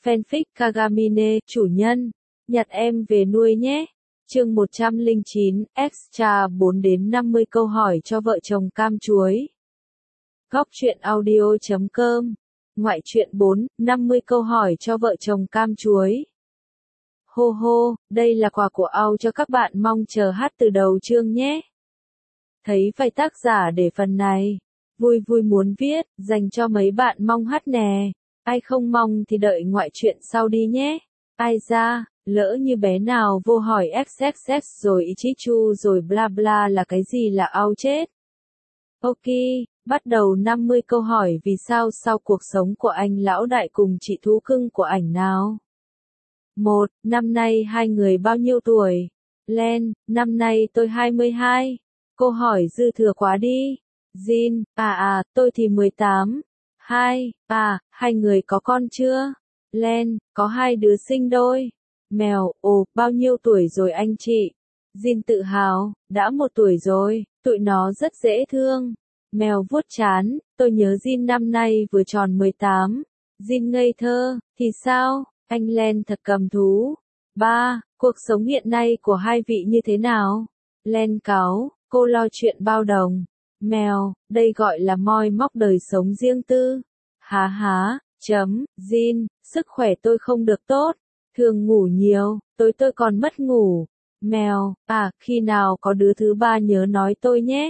Fanfic Kagamine, chủ nhân, nhặt em về nuôi nhé. Chương 109, Extra 4 đến 50 câu hỏi cho vợ chồng cam chuối. Góc truyện audio.com. Ngoại truyện 4, 50 câu hỏi cho vợ chồng cam chuối. Hô hô, đây là quà của Ao cho các bạn, mong chờ hát từ đầu chương nhé. Thấy vài tác giả để phần này. Vui vui muốn viết, dành cho mấy bạn mong hát nè. Ai không mong thì đợi ngoại truyện sau đi nhé. Ai ra, lỡ như bé nào vô hỏi XXX rồi Ichichu rồi bla bla là cái gì là Ao chết. Ok, bắt đầu 50 câu hỏi vì sao sau cuộc sống của anh lão đại cùng chị thú cưng của ảnh nào. 1. Năm nay hai người bao nhiêu tuổi? Len, năm nay tôi 22. Câu hỏi dư thừa quá đi. Jin, tôi thì 18. 2. Hai người có con chưa? Len, có 2 đứa sinh đôi. Mèo, bao nhiêu tuổi rồi anh chị? Jin tự hào, đã 1 tuổi rồi, tụi nó rất dễ thương. Mèo vuốt trán, tôi nhớ Jin năm nay vừa tròn 18. Jin ngây thơ, thì sao? Anh Len thật cầm thú. 3. Cuộc sống hiện nay của hai vị như thế nào? Len cáu, cô lo chuyện bao đồng. Mèo, đây gọi là moi móc đời sống riêng tư. Há, Jin, sức khỏe tôi không được tốt. Thường ngủ nhiều, tối tôi còn mất ngủ. Mèo, khi nào có đứa thứ 3 nhớ nói tôi nhé.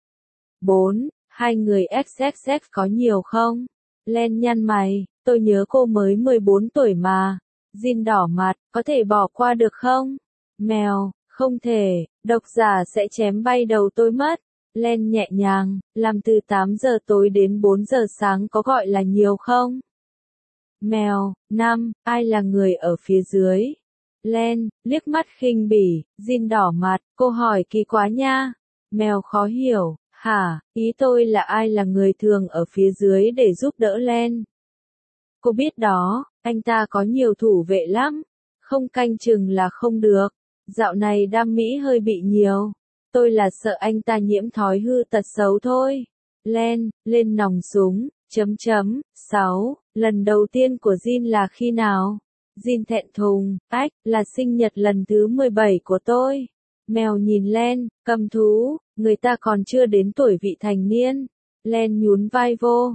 4. Hai người XXX có nhiều không? Len nhăn mày, tôi nhớ cô mới 14 tuổi mà. Jin đỏ mặt, có thể bỏ qua được không? Mèo, không thể, độc giả sẽ chém bay đầu tôi mất. Len nhẹ nhàng, làm từ 8 giờ tối đến 4 giờ sáng có gọi là nhiều không? Mèo, 5, ai là người ở phía dưới? Len, liếc mắt khinh bỉ, Jin đỏ mặt, cô hỏi kỳ quá nha. Mèo khó hiểu, hả, ý tôi là ai là người thường ở phía dưới để giúp đỡ Len. Cô biết đó, anh ta có nhiều thủ vệ lắm, không canh chừng là không được. Dạo này đam mỹ hơi bị nhiều. Tôi là sợ anh ta nhiễm thói hư tật xấu thôi. Len, lên nòng súng, 6, lần đầu tiên của Jin là khi nào? Jin thẹn thùng, là sinh nhật lần thứ 17 của tôi. Mèo nhìn Len, cầm thú, người ta còn chưa đến tuổi vị thành niên. Len nhún vai vô,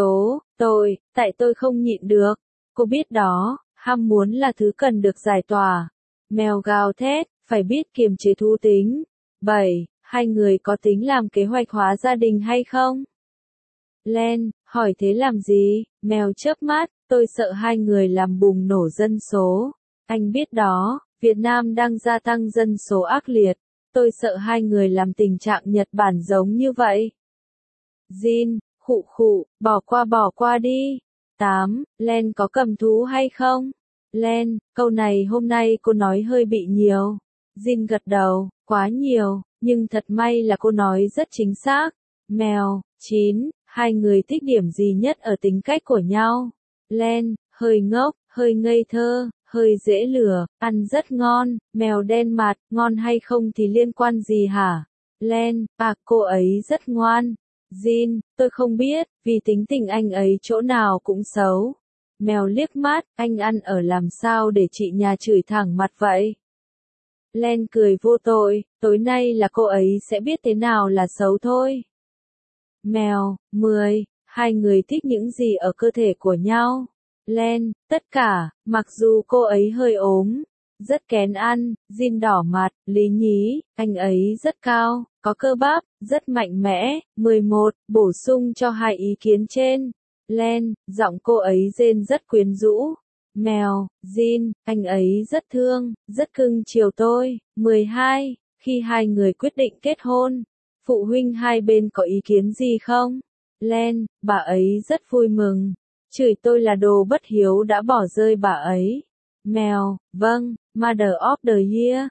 tại tôi không nhịn được. Cô biết đó, ham muốn là thứ cần được giải tỏa. Mèo gào thét, phải biết kiềm chế thú tính. 7. Hai người có tính làm kế hoạch hóa gia đình hay không? Len, hỏi thế làm gì? Mèo chớp mắt, tôi sợ hai người làm bùng nổ dân số. Anh biết đó, Việt Nam đang gia tăng dân số ác liệt. Tôi sợ hai người làm tình trạng Nhật Bản giống như vậy. Jin, khụ, bỏ qua đi. 8. Len có cầm thú hay không? Len, câu này hôm nay cô nói hơi bị nhiều. Jin gật đầu, quá nhiều, nhưng thật may là cô nói rất chính xác. Mèo, 9. Hai người thích điểm gì nhất ở tính cách của nhau? Len, hơi ngốc, hơi ngây thơ, hơi dễ lừa, ăn rất ngon. Mèo đen mặt, ngon hay không thì liên quan gì hả? Len, cô ấy rất ngoan. Jin, tôi không biết, vì tính tình anh ấy chỗ nào cũng xấu. Mèo liếc mắt, anh ăn ở làm sao để chị nhà chửi thẳng mặt vậy? Len cười vô tội, tối nay là cô ấy sẽ biết thế nào là xấu thôi. Mèo, 10, hai người thích những gì ở cơ thể của nhau? Len, tất cả, mặc dù cô ấy hơi ốm, rất kén ăn. Jin đỏ mặt, lý nhí, anh ấy rất cao, có cơ bắp, rất mạnh mẽ. 11, bổ sung cho hai ý kiến trên. Len, giọng cô ấy rên rất quyến rũ. Mèo, Jin, anh ấy rất thương, rất cưng chiều tôi. 12, khi hai người quyết định kết hôn, phụ huynh hai bên có ý kiến gì không? Len, bà ấy rất vui mừng. Chửi tôi là đồ bất hiếu đã bỏ rơi bà ấy. Mèo, vâng, Mother of the Year,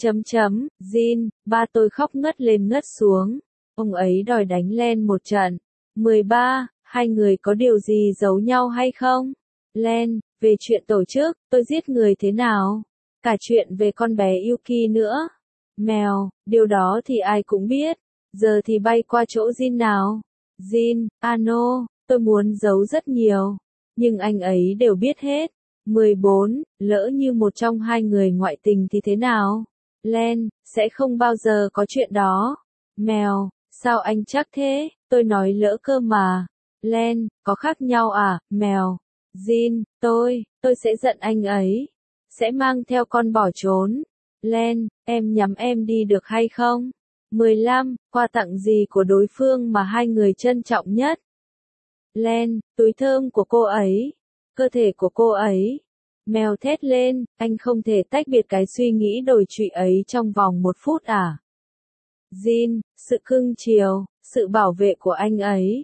Jin, ba tôi khóc ngất lên ngất xuống. Ông ấy đòi đánh Len một trận. 13, hai người có điều gì giấu nhau hay không? Len, về chuyện tổ chức, tôi giết người thế nào? Cả chuyện về con bé Yuki nữa. Mèo, điều đó thì ai cũng biết. Giờ thì bay qua chỗ Jin nào. Jin, no, tôi muốn giấu rất nhiều. Nhưng anh ấy đều biết hết. 14. Lỡ như một trong hai người ngoại tình thì thế nào? Len, sẽ không bao giờ có chuyện đó. Mèo, sao anh chắc thế? Tôi nói lỡ cơ mà. Len, có khác nhau à, mèo? Jin, tôi sẽ giận anh ấy. Sẽ mang theo con bỏ trốn. Len, em nhắm em đi được hay không? 15. Quà tặng gì của đối phương mà hai người trân trọng nhất? Len, túi thơm của cô ấy. Cơ thể của cô ấy. Mèo thét lên, anh không thể tách biệt cái suy nghĩ đồi trụy ấy trong vòng 1 phút à? Jin, sự cưng chiều, sự bảo vệ của anh ấy.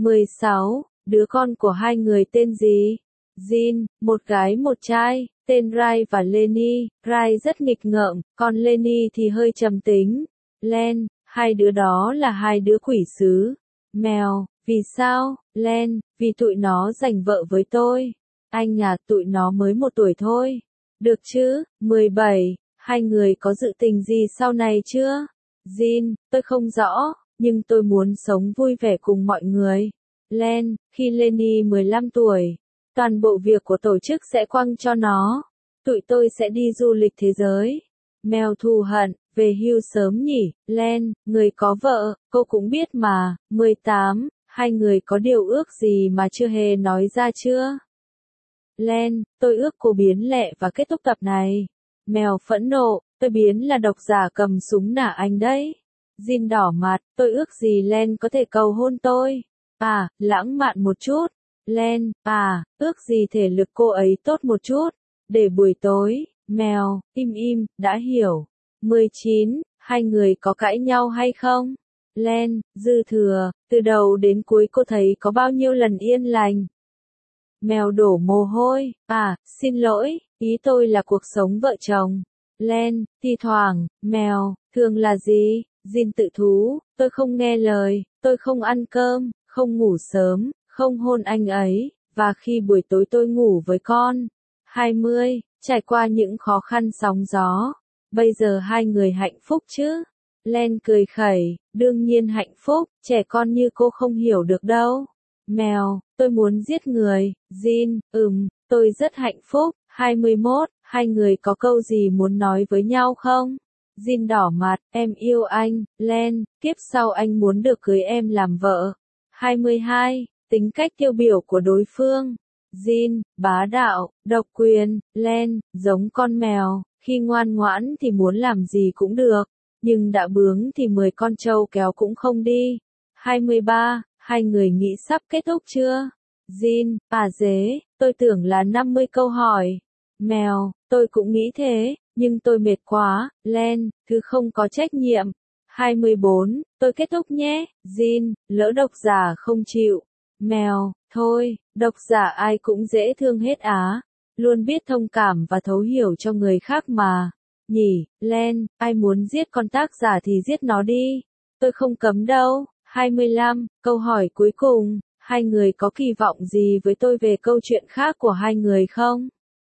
16. Đứa con của hai người tên gì? Jin, một gái một trai, tên Rai và Lenny. Rai rất nghịch ngợm, còn Lenny thì hơi trầm tính. Len, hai đứa đó là hai đứa quỷ sứ. Mèo, vì sao? Len, vì tụi nó giành vợ với tôi. Anh à, tụi nó mới 1 tuổi thôi. Được chứ? 17. Hai người có dự tình gì sau này chưa? Jin, tôi không rõ, nhưng tôi muốn sống vui vẻ cùng mọi người. Len, khi Lenny 15 tuổi, toàn bộ việc của tổ chức sẽ quăng cho nó. Tụi tôi sẽ đi du lịch thế giới. Mèo thù hận, về hưu sớm nhỉ? Len, người có vợ, cô cũng biết mà. 18. Hai người có điều ước gì mà chưa hề nói ra chưa? Len, tôi ước cô biến lẹ và kết thúc tập này. Mèo phẫn nộ, tôi biến là độc giả cầm súng nả anh đấy. Jin đỏ mặt, tôi ước gì Len có thể cầu hôn tôi. À, lãng mạn một chút. Len, à, ước gì thể lực cô ấy tốt một chút. Để buổi tối, mèo, im, đã hiểu. 19. Hai người có cãi nhau hay không? Len, dư thừa, từ đầu đến cuối cô thấy có bao nhiêu lần yên lành. Mèo đổ mồ hôi, à, xin lỗi, ý tôi là cuộc sống vợ chồng. Len, thi thoảng, mèo, thường là gì? Jin tự thú, tôi không nghe lời, tôi không ăn cơm, không ngủ sớm, không hôn anh ấy, và khi buổi tối tôi ngủ với con. 20. Trải qua những khó khăn sóng gió. Bây giờ hai người hạnh phúc chứ? Len cười khẩy, đương nhiên hạnh phúc, trẻ con như cô không hiểu được đâu. Mèo, tôi muốn giết người. Jin, tôi rất hạnh phúc. 21. Hai người có câu gì muốn nói với nhau không? Jin đỏ mặt, em yêu anh. Len, kiếp sau anh muốn được cưới em làm vợ. 22. Tính cách tiêu biểu của đối phương. Jin, bá đạo, độc quyền. Len, giống con mèo, khi ngoan ngoãn thì muốn làm gì cũng được, nhưng đã bướng thì 10 con trâu kéo cũng không đi. 23. Hai người nghĩ sắp kết thúc chưa? Jin, à dế, tôi tưởng là 50 câu hỏi. Mèo, tôi cũng nghĩ thế, nhưng tôi mệt quá. Len, thứ không có trách nhiệm. 24. Tôi kết thúc nhé. Jin, lỡ độc giả không chịu. Mèo, thôi, độc giả ai cũng dễ thương hết á. Luôn biết thông cảm và thấu hiểu cho người khác mà. Nhỉ, Len, ai muốn giết con tác giả thì giết nó đi. Tôi không cấm đâu. 25. Câu hỏi cuối cùng, hai người có kỳ vọng gì với tôi về câu chuyện khác của hai người không?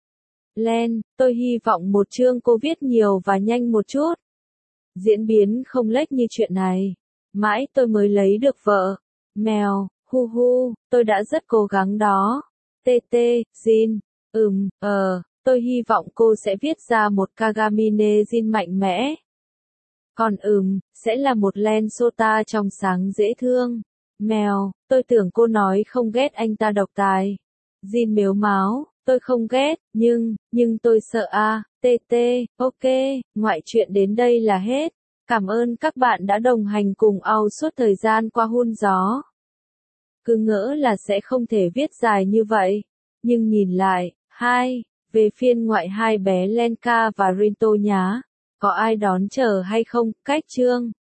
Len, tôi hy vọng một chương cô viết nhiều và nhanh một chút. Diễn biến không lệch như chuyện này. Mãi tôi mới lấy được vợ. Mèo, hu, tôi đã rất cố gắng đó. TT, Jin, tôi hy vọng cô sẽ viết ra một Kagamine Jin mạnh mẽ. Còn sẽ là một Len Sota trong sáng dễ thương. Mèo, tôi tưởng cô nói không ghét anh ta độc tài. Jin mếu máo, tôi không ghét, nhưng tôi sợ a. TT, ok, ngoại chuyện đến đây là hết. Cảm ơn các bạn đã đồng hành cùng Ao suốt thời gian qua hun gió. Cứ ngỡ là sẽ không thể viết dài như vậy, nhưng nhìn lại, về phiên ngoại hai bé Lenka và Rinto nhá. Có ai đón chờ hay không? Cách chương